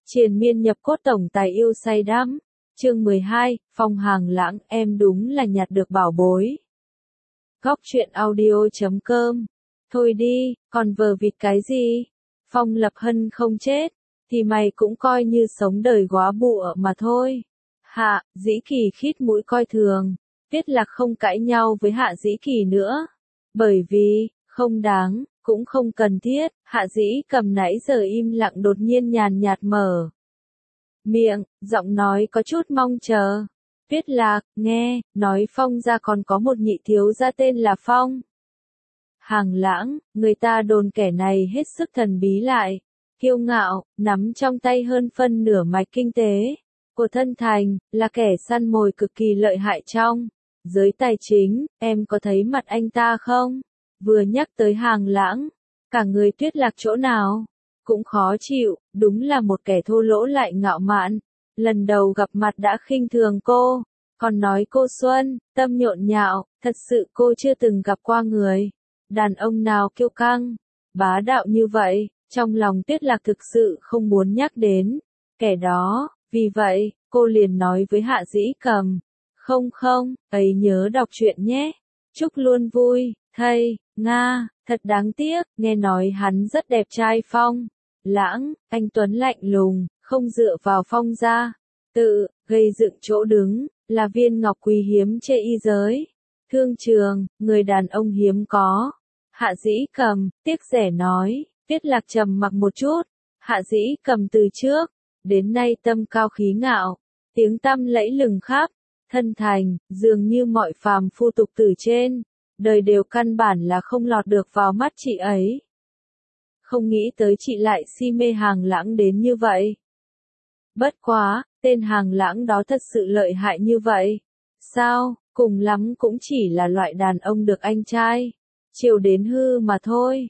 Triền miên nhập cốt tổng tài yêu say đắm. Chương 12, Phong Hàng Lãng, em đúng là nhặt được bảo bối. Góc truyện audio.com. Thôi đi, còn vờ vịt cái gì? Phong Lập Hân không chết, thì mày cũng coi như sống đời góa bụa mà thôi. Hạ Dĩ Kỳ khít mũi coi thường, Tiết Lạc không cãi nhau với Hạ Dĩ Kỳ nữa. Bởi vì, không đáng, cũng không cần thiết, Hạ Dĩ Cầm nãy giờ im lặng đột nhiên nhàn nhạt mở miệng, giọng nói có chút mong chờ. Tiết Lạc, nghe, nói Phong gia còn có một nhị thiếu gia tên là Phong Hàng Lãng, người ta đồn kẻ này hết sức thần bí lại, kiêu ngạo, nắm trong tay hơn phân nửa mạch kinh tế của thân thành, là kẻ săn mồi cực kỳ lợi hại trong giới tài chính. Em có thấy mặt anh ta không? Vừa nhắc tới Hàng Lãng, cả người Tuyết Lạc chỗ nào cũng khó chịu, đúng là một kẻ thô lỗ lại ngạo mạn. Lần đầu gặp mặt đã khinh thường cô, còn nói cô Xuân, tâm nhộn nhạo, thật sự cô chưa từng gặp qua người đàn ông nào kiêu căng, bá đạo như vậy. Trong lòng Tuyết Lạc thực sự không muốn nhắc đến kẻ đó, vì vậy, cô liền nói với Hạ Dĩ Cầm, không, ấy nhớ đọc truyện nhé, chúc luôn vui, thầy, Nga, thật đáng tiếc, nghe nói hắn rất đẹp trai. Phong Lãng, anh tuấn lạnh lùng, không dựa vào Phong gia, tự gây dựng chỗ đứng, là viên ngọc quý hiếm trên y giới thương trường, người đàn ông hiếm có. Hạ Dĩ Cầm, tiếc rẻ nói. Tiết Lạc trầm mặc một chút. Hạ Dĩ Cầm từ trước đến nay tâm cao khí ngạo, tiếng tăm lẫy lừng khắp thân thành, dường như mọi phàm phu tục tử trên đời đều căn bản là không lọt được vào mắt chị ấy. Không nghĩ tới chị lại si mê Hàng Lãng đến như vậy. Bất quá, tên Hàng Lãng đó thật sự lợi hại như vậy sao? Cùng lắm cũng chỉ là loại đàn ông được anh trai chiều đến hư mà thôi.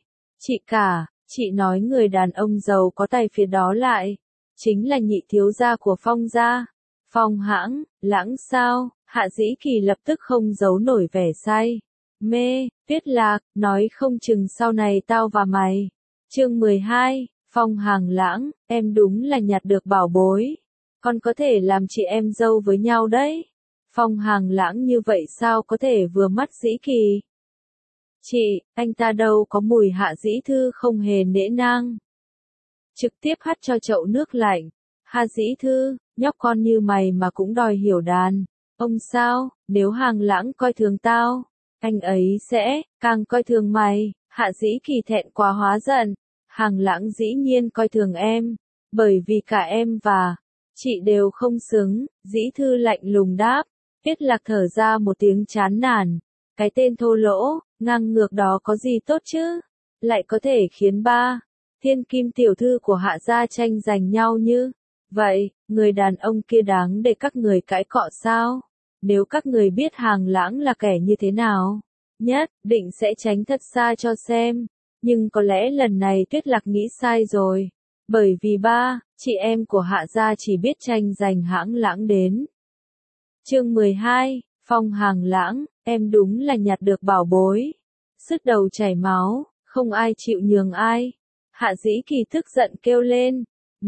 Chị nói người đàn ông giàu có tài phía đó lại chính là nhị thiếu gia của Phong gia. Phong Hãng Lãng sao? Hạ Dĩ Kỳ lập tức không giấu nổi vẻ say mê. Tuyết Lạc, nói không chừng sau này tao và mày. Chương 12, Phong Hàng Lãng, em đúng là nhặt được bảo bối. Con có thể làm chị em dâu với nhau đấy. Phong Hàng Lãng như vậy sao có thể vừa mắt Dĩ Kỳ? Chị, anh ta đâu có mùi. Hạ Dĩ Thư không hề nể nang, trực tiếp hắt cho chậu nước lạnh. Hạ Dĩ Thư, nhóc con như mày mà cũng đòi hiểu đàn ông sao? Nếu Hàng Lãng coi thường tao, anh ấy sẽ càng coi thường mày. Hạ Dĩ Kỳ thẹn quá hóa giận. Hàng Lãng dĩ nhiên coi thường em, bởi vì cả em và chị đều không xứng. Dĩ Thư lạnh lùng đáp. Tiết Lạc thở ra một tiếng chán nản. Cái tên thô lỗ, ngang ngược đó có gì tốt chứ? Lại có thể khiến ba thiên kim tiểu thư của Hạ gia tranh giành nhau như vậy. Người đàn ông kia đáng để các người cãi cọ sao? Nếu các người biết Hàng Lãng là kẻ như thế nào, nhất định sẽ tránh thật xa cho xem. Nhưng có lẽ lần này Tuyết Lạc nghĩ sai rồi. Bởi vì ba chị em của Hạ gia chỉ biết tranh giành Hàng Lãng đến. Chương 12, Phong Hàng Lãng, em đúng là nhặt được bảo bối. Sứt đầu chảy máu, không ai chịu nhường ai. Hạ Dĩ Kỳ tức giận kêu lên.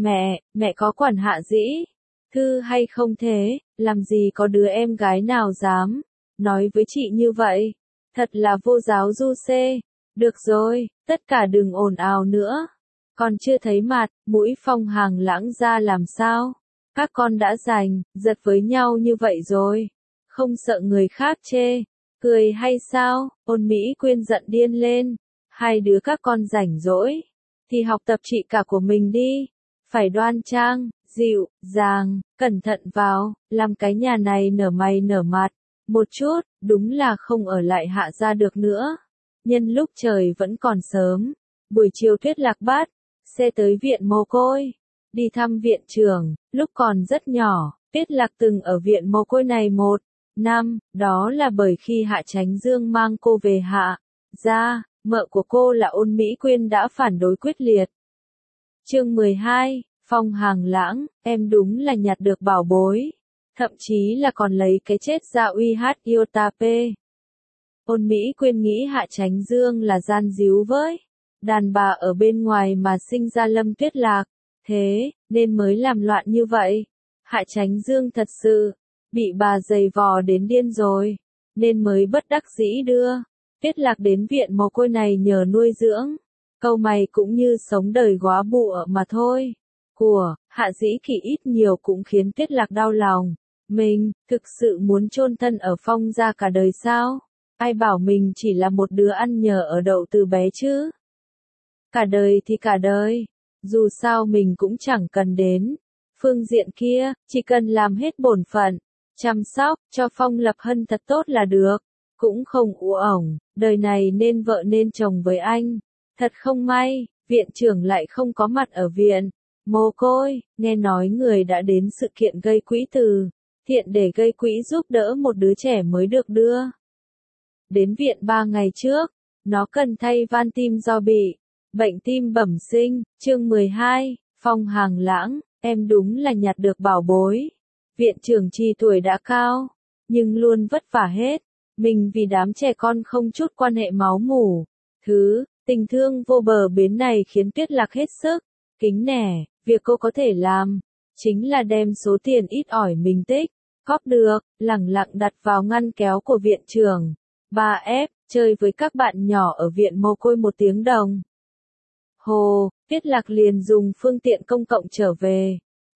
Mẹ có quản Hạ Dĩ Thư hay không thế? Làm gì có đứa em gái nào dám nói với chị như vậy? Thật là vô giáo du xê. Được rồi, tất cả đừng ồn ào nữa. Còn chưa thấy mặt, mũi Phong Hàng Lãng ra làm sao? Các con đã giật với nhau như vậy rồi. Không sợ người khác chê cười hay sao? Ôn Mỹ Quyên giận điên lên. Hai đứa các con rảnh rỗi thì học tập chị cả của mình đi. Phải đoan trang, dịu dàng, cẩn thận vào, làm cái nhà này nở mày nở mặt một chút. Đúng là không ở lại Hạ gia được nữa. Nhân lúc trời vẫn còn sớm, buổi chiều Tuyết Lạc bắt xe tới viện mồ côi, đi thăm viện trưởng. Lúc còn rất nhỏ, Tuyết Lạc từng ở viện mồ côi này một năm, đó là bởi khi Hạ Chánh Dương mang cô về Hạ gia, mợ của cô là Ôn Mỹ Quyên đã phản đối quyết liệt. Chương 12, Phong Hàng Lãng, em đúng là nhặt được bảo bối. Thậm chí là còn lấy cái chết ra uy hát Yotape. Ôn Mỹ Quyên nghĩ Hạ Chánh Dương là gian díu với đàn bà ở bên ngoài mà sinh ra Lâm Tuyết Lạc. thế, nên mới làm loạn như vậy. Hạ Chánh Dương thật sự, bị bà giày vò đến điên rồi, nên mới bất đắc dĩ đưa Tuyết Lạc đến viện mồ côi này nhờ nuôi dưỡng. Câu mày cũng như sống đời góa bụa mà thôi. Của Hạ Dĩ Kỳ ít nhiều cũng khiến Tuyết Lạc đau lòng. Mình, thực sự muốn chôn thân ở Phong gia cả đời sao? Ai bảo mình chỉ là một đứa ăn nhờ ở đậu từ bé chứ? Cả đời thì cả đời, dù sao mình cũng chẳng cần đến phương diện kia, chỉ cần làm hết bổn phận, chăm sóc cho Phong Lập Hân thật tốt là được. Cũng không u ổng, đời này nên vợ nên chồng với anh. Thật không may, viện trưởng lại không có mặt ở viện mồ côi, nghe nói người đã đến sự kiện gây quỹ từ thiện để gây quỹ giúp đỡ một đứa trẻ mới được đưa đến viện 3 ngày trước. Nó cần thay van tim do bị bệnh tim bẩm sinh. Chương 12, Phong Hàng Lãng, em đúng là nhặt được bảo bối. Viện trưởng chi tuổi đã cao, nhưng luôn vất vả hết mình vì đám trẻ con không chút quan hệ máu mủ. Tình thương vô bờ bến này khiến Tuyết Lạc hết sức kính nể. Việc cô có thể làm chính là đem số tiền ít ỏi mình tích góp được, lẳng lặng đặt vào ngăn kéo của viện trưởng. 3F, chơi với các bạn nhỏ ở viện mồ côi 1 tiếng đồng hồ, Tuyết Lạc liền dùng phương tiện công cộng trở về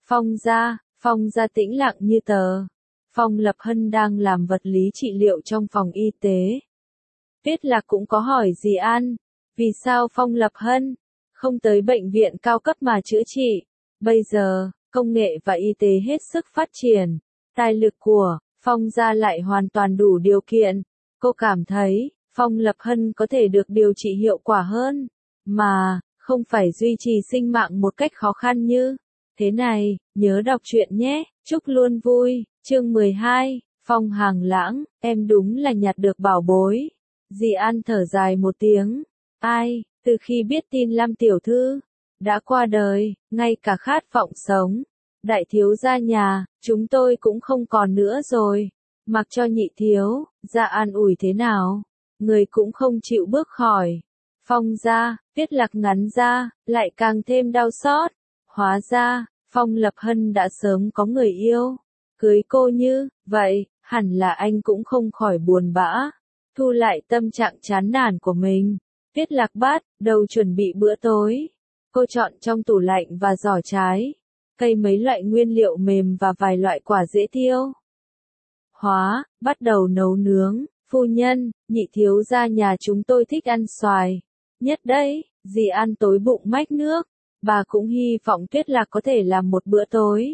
Phong gia tĩnh lặng như tờ. Phong Lập Hân đang làm vật lý trị liệu trong phòng y tế. Tuyết Lạc cũng có hỏi dì An, vì sao Phong Lập Hân không tới bệnh viện cao cấp mà chữa trị? Bây giờ, công nghệ và y tế hết sức phát triển, tài lực của Phong gia lại hoàn toàn đủ điều kiện. Cô cảm thấy, Phong Lập Hân có thể được điều trị hiệu quả hơn, mà không phải duy trì sinh mạng một cách khó khăn như thế này. Nhớ đọc truyện nhé, chúc luôn vui. Chương 12, Phong Hàng Lãng, em đúng là nhặt được bảo bối. Dì An thở dài một tiếng. Ai, từ khi biết tin Lam tiểu thư đã qua đời, ngay cả khát vọng sống đại thiếu gia nhà chúng tôi cũng không còn nữa rồi. Mặc cho nhị thiếu gia an ủi thế nào, người cũng không chịu bước khỏi Phong gia. Tuyết Lạc ngắn ra, lại càng thêm đau xót. Hóa ra, Phong Lập Hân đã sớm có người yêu. Cưới cô như vậy, hẳn là anh cũng không khỏi buồn bã. Thu lại tâm trạng chán nản của mình, Tuyết Lạc bắt đầu chuẩn bị bữa tối. Cô chọn trong tủ lạnh và giỏ trái cây mấy loại nguyên liệu mềm và vài loại quả dễ tiêu hóa, bắt đầu nấu nướng. Phu nhân, nhị thiếu gia nhà chúng tôi thích ăn xoài nhất đấy. Dì An tối bụng mách nước. Bà cũng hy vọng Tuyết Lạc có thể làm một bữa tối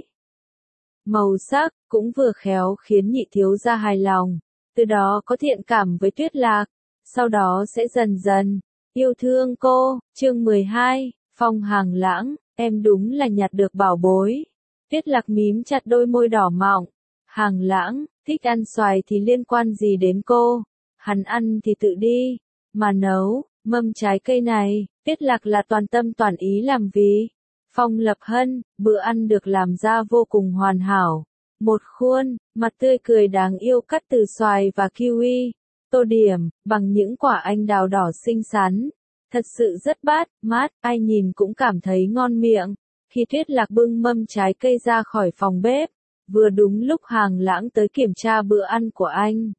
màu sắc cũng vừa khéo khiến nhị thiếu gia hài lòng, từ đó có thiện cảm với Tuyết Lạc, sau đó sẽ dần dần yêu thương cô. Chương 12, Phong Hàng Lãng, em đúng là nhặt được bảo bối. Tuyết Lạc mím chặt đôi môi đỏ mọng. Hàng Lãng, thích ăn xoài thì liên quan gì đến cô? Hắn ăn thì tự đi mà nấu. Mâm trái cây này, Tuyết Lạc là toàn tâm toàn ý làm vì Phong Lập Hân. Bữa ăn được làm ra vô cùng hoàn hảo. Một khuôn mặt tươi cười đáng yêu cắt từ xoài và kiwi, tô điểm bằng những quả anh đào đỏ xinh xắn. Thật sự rất mát, ai nhìn cũng cảm thấy ngon miệng. Khi Tuyết Lạc bưng mâm trái cây ra khỏi phòng bếp, vừa đúng lúc Hàng Lãng tới kiểm tra bữa ăn của anh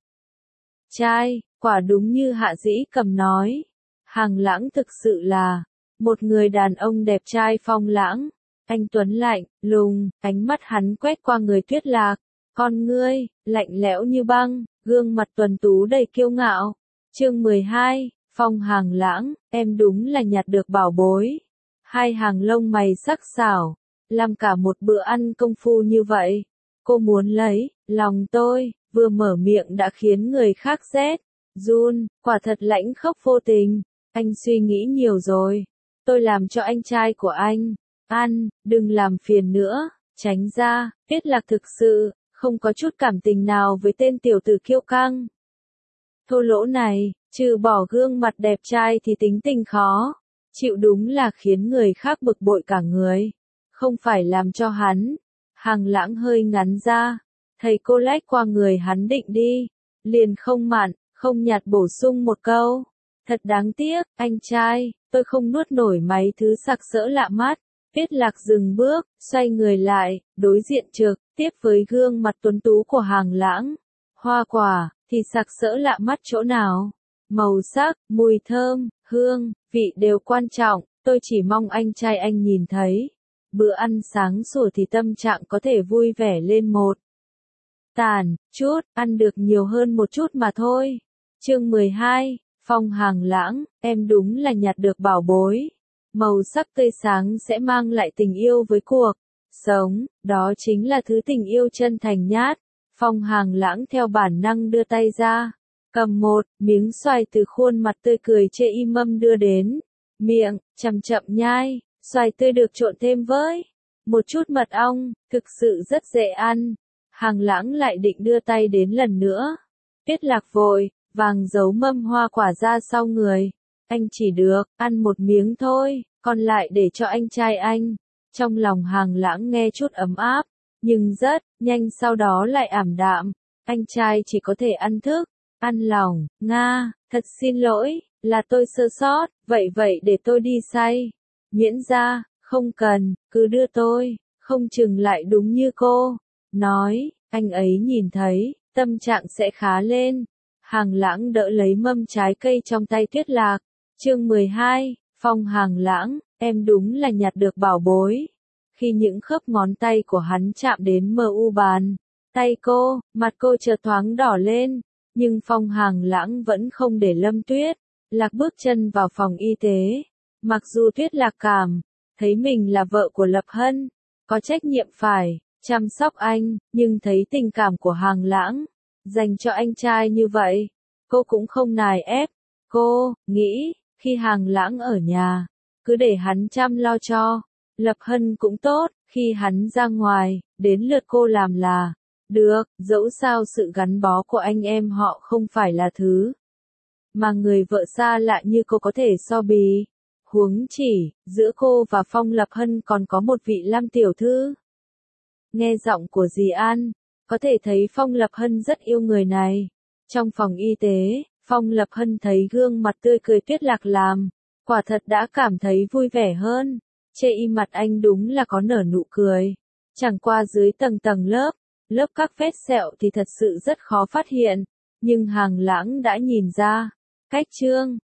trai. Quả đúng như Hạ Dĩ Cầm nói, Hàng Lãng thực sự là một người đàn ông đẹp trai phong lãng. Anh tuấn lạnh lùng, ánh mắt hắn quét qua người Tuyết Lạc, con ngươi lạnh lẽo như băng, gương mặt tuấn tú đầy kiêu ngạo. Chương 12, Phong Hàng Lãng, em đúng là nhặt được bảo bối. Hai hàng lông mày sắc sảo, làm cả một bữa ăn công phu như vậy. Cô muốn lấy lòng tôi, vừa mở miệng đã khiến người khác rét run, quả thật lãnh khốc vô tình. Anh suy nghĩ nhiều rồi. Tôi làm cho anh trai của anh ăn, đừng làm phiền nữa, tránh ra. Tuyết Lạc thực sự không có chút cảm tình nào với tên tiểu tử kiêu căng thô lỗ này, trừ bỏ gương mặt đẹp trai thì tính tình khó chịu, đúng là khiến người khác bực bội cả người. Không phải làm cho hắn. Hàng Lãng hơi ngắn ra, thầy cô lách qua người hắn định đi, liền không mặn không nhạt bổ sung một câu. Thật đáng tiếc, anh trai, tôi không nuốt nổi mấy thứ sặc sỡ lạ mắt. Tuyết Lạc dừng bước, xoay người lại, đối diện trực tiếp với gương mặt tuấn tú của Hàng Lãng. Hoa quả, thì sặc sỡ lạ mắt chỗ nào? Màu sắc, mùi thơm, hương, vị đều quan trọng, tôi chỉ mong anh trai anh nhìn thấy. Bữa ăn sáng sủa thì tâm trạng có thể vui vẻ lên một tàn chút, ăn được nhiều hơn một chút mà thôi. Chương 12, Phong Hàng Lãng, em đúng là nhặt được bảo bối. Màu sắc tươi sáng sẽ mang lại tình yêu với cuộc sống, đó chính là thứ tình yêu chân thành nhát. Phong Hàng Lãng theo bản năng đưa tay ra, cầm một miếng xoài từ khuôn mặt tươi cười chê y mâm đưa đến miệng, chậm chậm nhai. Xoài tươi được trộn thêm với một chút mật ong, thực sự rất dễ ăn. Hàng Lãng lại định đưa tay đến lần nữa. Tuyết Lạc vội vàng giấu mâm hoa quả ra sau người. Anh chỉ được ăn một miếng thôi, còn lại để cho anh trai anh. Trong lòng Hàng Lãng nghe chút ấm áp, nhưng rất nhanh sau đó lại ảm đạm. Anh trai chỉ có thể ăn thức, ăn lòng. Nga, thật xin lỗi, là tôi sơ sót, vậy để tôi đi xay. Miễn ra, không cần, cứ đưa tôi, không chừng lại đúng như cô nói, anh ấy nhìn thấy, tâm trạng sẽ khá lên. Hàng Lãng đỡ lấy mâm trái cây trong tay Tuyết Lạc. Chương 12, Phong Hàng Lãng, em đúng là nhặt được bảo bối. Khi những khớp ngón tay của hắn chạm đến bàn tay cô, mặt cô chợt thoáng đỏ lên, nhưng Phong Hàng Lãng vẫn không để Lâm Tuyết Lạc bước chân vào phòng y tế. Mặc dù Tuyết Lạc cảm thấy mình là vợ của Lập Hân, có trách nhiệm phải chăm sóc anh, nhưng thấy tình cảm của Hàng Lãng dành cho anh trai như vậy, cô cũng không nài ép. Cô nghĩ, khi Hàng Lãng ở nhà, cứ để hắn chăm lo cho Lập Hân cũng tốt, khi hắn ra ngoài, đến lượt cô làm là được, dẫu sao sự gắn bó của anh em họ không phải là thứ mà người vợ xa lạ như cô có thể so bì. Huống chỉ, giữa cô và Phong Lập Hân còn có một vị Lam tiểu thư. Nghe giọng của dì An, có thể thấy Phong Lập Hân rất yêu người này. Trong phòng y tế, Phong Lập Hân thấy gương mặt tươi cười Tuyết Lạc làm, quả thật đã cảm thấy vui vẻ hơn. Chê y mặt anh đúng là có nở nụ cười. Chẳng qua dưới tầng tầng lớp các vết sẹo thì thật sự rất khó phát hiện. Nhưng Hàng Lãng đã nhìn ra. Cách chương